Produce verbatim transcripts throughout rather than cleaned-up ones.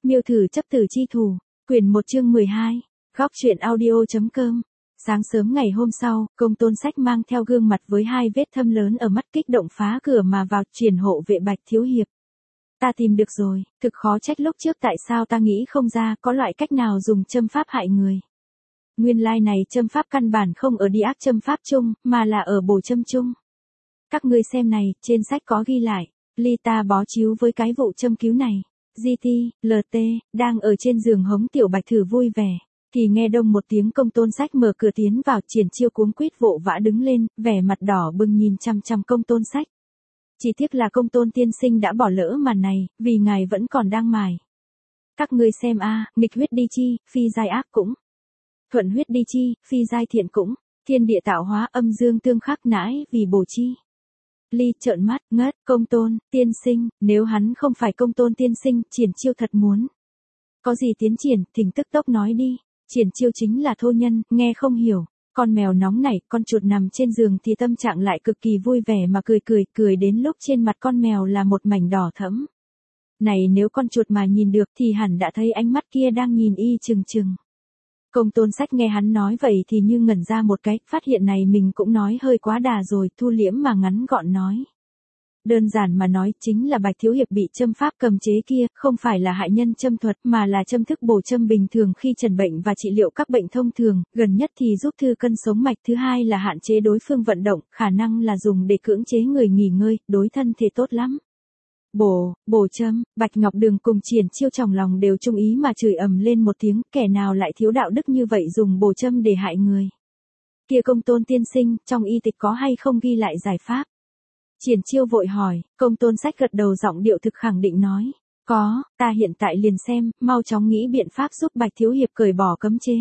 Miêu thử chấp tử chi thủ, quyển một chương mười hai, góc truyện audio.com. Sáng sớm ngày hôm sau, Công Tôn Sách mang theo gương mặt với hai vết thâm lớn ở mắt kích động phá cửa mà vào, truyền hộ vệ Bạch thiếu hiệp. Ta tìm được rồi, thực khó trách lúc trước tại sao ta nghĩ không ra có loại cách nào dùng châm pháp hại người. Nguyên lai này châm pháp căn bản không ở đi ác châm pháp chung, mà là ở bổ châm chung. Các ngươi xem này, trên sách có ghi lại, ly ta bó chiếu với cái vụ châm cứu này. giê tê, lờ tê, đang ở trên giường hống tiểu Bạch thử vui vẻ, thì nghe đông một tiếng. Công Tôn Sách mở cửa tiến vào, Triển Chiêu cuống quýt vội vã đứng lên, vẻ mặt đỏ bừng nhìn chăm chăm Công Tôn Sách. Chỉ tiếc là Công Tôn tiên sinh đã bỏ lỡ màn này, vì ngài vẫn còn đang mài. Các ngươi xem a, à, nghịch huyết đi chi, phi giai ác cũng. Thuận huyết đi chi, phi giai thiện cũng. Thiên địa tạo hóa, âm dương tương khắc nãi vì bổ chi. Ly trợn mắt, ngất, Công Tôn, tiên sinh, nếu hắn không phải Công Tôn tiên sinh, Triển Chiêu thật muốn. Có gì tiến triển, thỉnh tức tốc nói đi. Triển Chiêu chính là thô nhân, nghe không hiểu. Con mèo nóng nảy, con chuột nằm trên giường thì tâm trạng lại cực kỳ vui vẻ mà cười cười, cười đến lúc trên mặt con mèo là một mảnh đỏ thẫm. Này nếu con chuột mà nhìn được thì hẳn đã thấy ánh mắt kia đang nhìn y chừng chừng. Công Tôn Sách nghe hắn nói vậy thì như ngẩn ra một cái, phát hiện này mình cũng nói hơi quá đà rồi, thu liễm mà ngắn gọn nói. Đơn giản mà nói chính là Bạch thiếu hiệp bị châm pháp cầm chế kia, không phải là hại nhân châm thuật mà là châm thức bổ châm bình thường khi trần bệnh và trị liệu các bệnh thông thường, gần nhất thì giúp thư cân sống mạch, thứ hai là hạn chế đối phương vận động, khả năng là dùng để cưỡng chế người nghỉ ngơi, đối thân thể tốt lắm. Bổ, bổ châm, Bạch Ngọc Đường cùng Triển Chiêu trong lòng đều trung ý mà chửi ầm lên một tiếng, kẻ nào lại thiếu đạo đức như vậy dùng bổ châm để hại người. Kia Công Tôn tiên sinh, trong y tịch có hay không ghi lại giải pháp? Triển Chiêu vội hỏi, Công Tôn Sách gật đầu giọng điệu thực khẳng định nói, có, ta hiện tại liền xem, mau chóng nghĩ biện pháp giúp Bạch thiếu hiệp cởi bỏ cấm chế.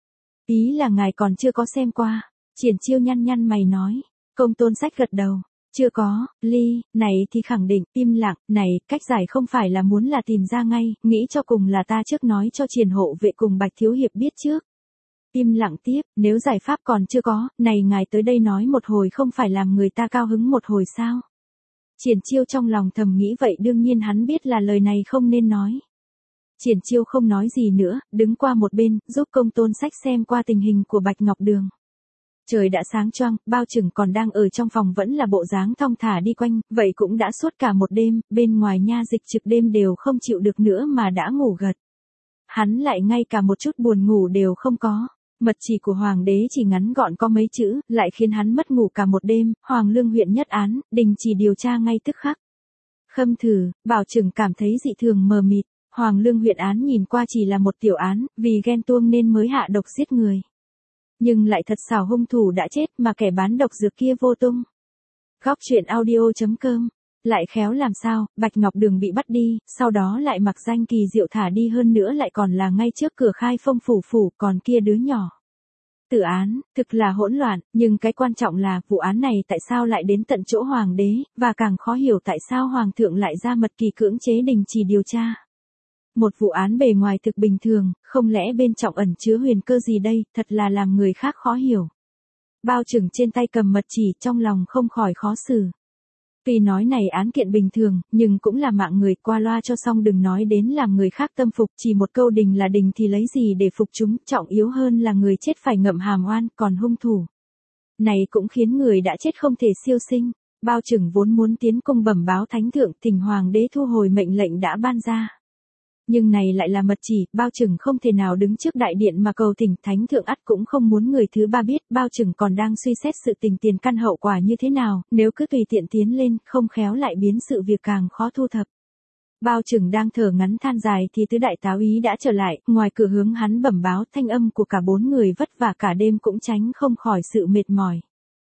Ý là ngài còn chưa có xem qua. Triển Chiêu nhăn nhăn mày nói. Công Tôn Sách gật đầu, chưa có. Ly, này thì khẳng định, im lặng, này, cách giải không phải là muốn là tìm ra ngay, nghĩ cho cùng là ta trước nói cho Triển hộ vệ cùng Bạch thiếu hiệp biết trước. Im lặng tiếp, nếu giải pháp còn chưa có, này ngài tới đây nói một hồi không phải làm người ta cao hứng một hồi sao? Triển Chiêu trong lòng thầm nghĩ vậy, đương nhiên hắn biết là lời này không nên nói. Triển Chiêu không nói gì nữa, đứng qua một bên, giúp Công Tôn Sách xem qua tình hình của Bạch Ngọc Đường. Trời đã sáng choang, bao chừng còn đang ở trong phòng vẫn là bộ dáng thong thả đi quanh, vậy cũng đã suốt cả một đêm, bên ngoài nha dịch trực đêm đều không chịu được nữa mà đã ngủ gật. Hắn lại ngay cả một chút buồn ngủ đều không có. Mật chỉ của Hoàng đế chỉ ngắn gọn có mấy chữ, lại khiến hắn mất ngủ cả một đêm. Hoàng Lương huyện nhất án, đình chỉ điều tra ngay tức khắc. Khâm Thử, Bảo Trừng cảm thấy dị thường mờ mịt. Hoàng Lương huyện án nhìn qua chỉ là một tiểu án, vì ghen tuông nên mới hạ độc giết người. Nhưng lại thật xảo, hung thủ đã chết mà kẻ bán độc dược kia vô tung. Góc truyện audio.com. Lại khéo làm sao, Bạch Ngọc Đường bị bắt đi, sau đó lại mặc danh kỳ diệu thả đi, hơn nữa lại còn là ngay trước cửa Khai Phong phủ phủ, còn kia đứa nhỏ. Tử án, thực là hỗn loạn, nhưng cái quan trọng là vụ án này tại sao lại đến tận chỗ Hoàng đế, và càng khó hiểu tại sao Hoàng thượng lại ra mật kỳ cưỡng chế đình chỉ điều tra. Một vụ án bề ngoài thực bình thường, không lẽ bên trọng ẩn chứa huyền cơ gì đây, thật là làm người khác khó hiểu. Bao Trừng trên tay cầm mật chỉ, trong lòng không khỏi khó xử. Tuy nói này án kiện bình thường, nhưng cũng là mạng người, qua loa cho xong, đừng nói đến làm người khác tâm phục, chỉ một câu đình là đình thì lấy gì để phục chúng, trọng yếu hơn là người chết phải ngậm hàm oan, còn hung thủ này cũng khiến người đã chết không thể siêu sinh. Bao Trừng vốn muốn tiến cung bẩm báo thánh thượng, thỉnh Hoàng đế thu hồi mệnh lệnh đã ban ra. Nhưng này lại là mật chỉ, Bao Trừng không thể nào đứng trước đại điện mà cầu thỉnh, thánh thượng ắt cũng không muốn người thứ ba biết. Bao Trừng còn đang suy xét sự tình tiền căn hậu quả như thế nào, nếu cứ tùy tiện tiến lên, không khéo lại biến sự việc càng khó thu thập. Bao Trừng đang thở ngắn than dài thì tứ đại táo úy đã trở lại, ngoài cửa hướng hắn bẩm báo, thanh âm của cả bốn người vất vả cả đêm cũng tránh không khỏi sự mệt mỏi.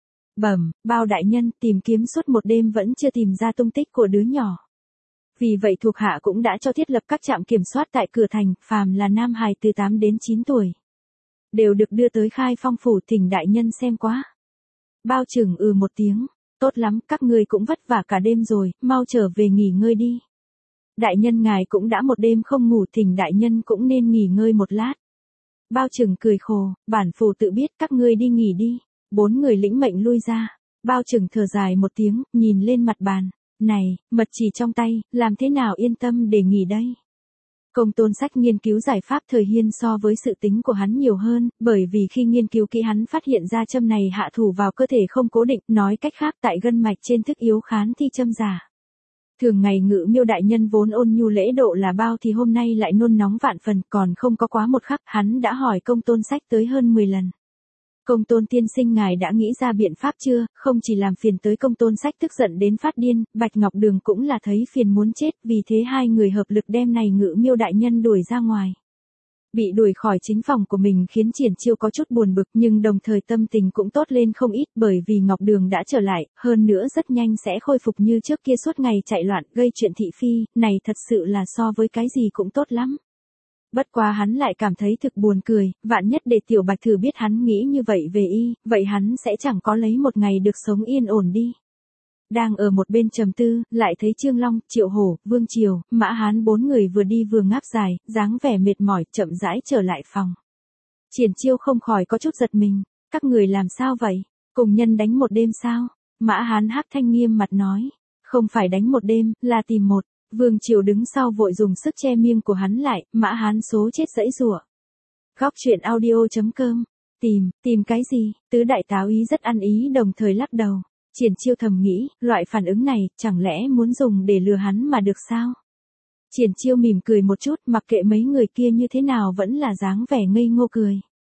Bẩm, Bao đại nhân, tìm kiếm suốt một đêm vẫn chưa tìm ra tung tích của đứa nhỏ. Vì vậy thuộc hạ cũng đã cho thiết lập các trạm kiểm soát tại cửa thành, phàm là nam hài từ tám đến chín tuổi. Đều được đưa tới Khai Phong phủ, thỉnh đại nhân xem quá. Bao Trừng ừ một tiếng, tốt lắm, các ngươi cũng vất vả cả đêm rồi, mau trở về nghỉ ngơi đi. Đại nhân ngài cũng đã một đêm không ngủ, thỉnh đại nhân cũng nên nghỉ ngơi một lát. Bao Trừng cười khổ, bản phủ tự biết, các ngươi đi nghỉ đi. Bốn người lĩnh mệnh lui ra. Bao Trừng thở dài một tiếng, nhìn lên mặt bàn. Này, mật chỉ trong tay, làm thế nào yên tâm để nghỉ đây? Công Tôn Sách nghiên cứu giải pháp thời Hiên so với sự tính của hắn nhiều hơn, bởi vì khi nghiên cứu kỹ hắn phát hiện ra châm này hạ thủ vào cơ thể không cố định, nói cách khác tại gân mạch trên thức yếu khán thi châm giả. Thường ngày Ngự Miêu đại nhân vốn ôn nhu lễ độ là bao thì hôm nay lại nôn nóng vạn phần, còn không có quá một khắc, hắn đã hỏi Công Tôn Sách tới hơn mười lần. Công Tôn tiên sinh ngài đã nghĩ ra biện pháp chưa, không chỉ làm phiền tới Công Tôn Sách tức giận đến phát điên, Bạch Ngọc Đường cũng là thấy phiền muốn chết, vì thế hai người hợp lực đem này Ngự Miêu đại nhân đuổi ra ngoài. Bị đuổi khỏi chính phòng của mình khiến Triển Chiêu có chút buồn bực nhưng đồng thời tâm tình cũng tốt lên không ít bởi vì Ngọc Đường đã trở lại, hơn nữa rất nhanh sẽ khôi phục như trước kia suốt ngày chạy loạn gây chuyện thị phi, này thật sự là so với cái gì cũng tốt lắm. Bất quá hắn lại cảm thấy thực buồn cười, vạn nhất để Tiểu Bạch thử biết hắn nghĩ như vậy về y, vậy hắn sẽ chẳng có lấy một ngày được sống yên ổn đi. Đang ở một bên trầm tư, lại thấy Trương Long, Triệu Hổ, Vương Triều, Mã Hán bốn người vừa đi vừa ngáp dài, dáng vẻ mệt mỏi, chậm rãi trở lại phòng. Triển Chiêu không khỏi có chút giật mình, các người làm sao vậy? Cùng nhân đánh một đêm sao? Mã Hán hắc thanh nghiêm mặt nói, không phải đánh một đêm, là tìm một. Vương Triều đứng sau vội dùng sức che miệng của hắn lại, Mã Hán số chết dẫy rủa. Góc truyện audio chấm com, tìm, tìm cái gì? Tứ đại táo ý rất ăn ý đồng thời lắc đầu. Triển Chiêu thầm nghĩ, loại phản ứng này, chẳng lẽ muốn dùng để lừa hắn mà được sao? Triển Chiêu mỉm cười một chút, mặc kệ mấy người kia như thế nào vẫn là dáng vẻ ngây ngô cười.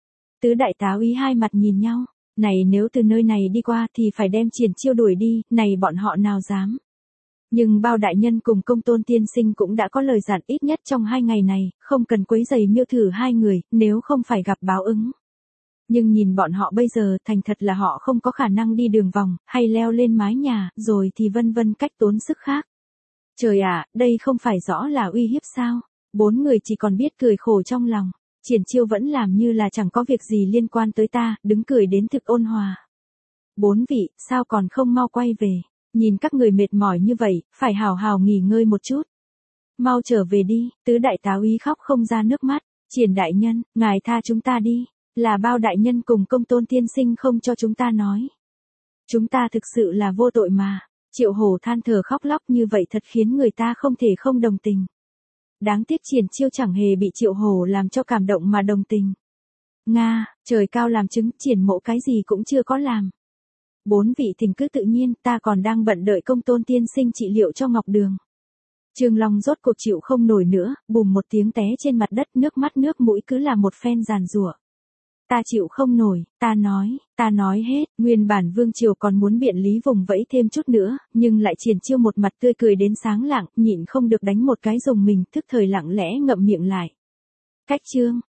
Tứ đại táo ý hai mặt nhìn nhau, này nếu từ nơi này đi qua thì phải đem Triển Chiêu đuổi đi, này bọn họ nào dám. Nhưng Bao đại nhân cùng Công Tôn tiên sinh cũng đã có lời dặn ít nhất trong hai ngày này, không cần quấy rầy Miêu thử hai người, nếu không phải gặp báo ứng. Nhưng nhìn bọn họ bây giờ thành thật là họ không có khả năng đi đường vòng, hay leo lên mái nhà, rồi thì vân vân cách tốn sức khác. Trời ạ, đây không phải rõ là uy hiếp sao? Bốn người chỉ còn biết cười khổ trong lòng. Triển Chiêu vẫn làm như là chẳng có việc gì liên quan tới ta, đứng cười đến thực ôn hòa. Bốn vị, sao còn không mau quay về? Nhìn các người mệt mỏi như vậy, phải hào hào nghỉ ngơi một chút. Mau trở về đi, tứ đại táo ý khóc không ra nước mắt. Triển đại nhân, ngài tha chúng ta đi. Là Bao đại nhân cùng Công Tôn tiên sinh không cho chúng ta nói. Chúng ta thực sự là vô tội mà. Triệu Hổ than thở khóc lóc như vậy thật khiến người ta không thể không đồng tình. Đáng tiếc Triển Chiêu chẳng hề bị Triệu Hổ làm cho cảm động mà đồng tình. Nga, trời cao làm chứng, Triển mộ cái gì cũng chưa có làm. Bốn vị thỉnh cứ tự nhiên, ta còn đang bận đợi Công Tôn tiên sinh trị liệu cho Ngọc Đường. Trương Long rốt cuộc chịu không nổi nữa, bùm một tiếng té trên mặt đất, nước mắt nước mũi cứ là một phen giàn giụa. Ta chịu không nổi, ta nói, ta nói hết, nguyên bản Vương Triều còn muốn biện lý vùng vẫy thêm chút nữa, nhưng lại Triển Chiêu một mặt tươi cười đến sáng lạng, nhịn không được đánh một cái dùng mình, thức thời lặng lẽ ngậm miệng lại. Cách chương.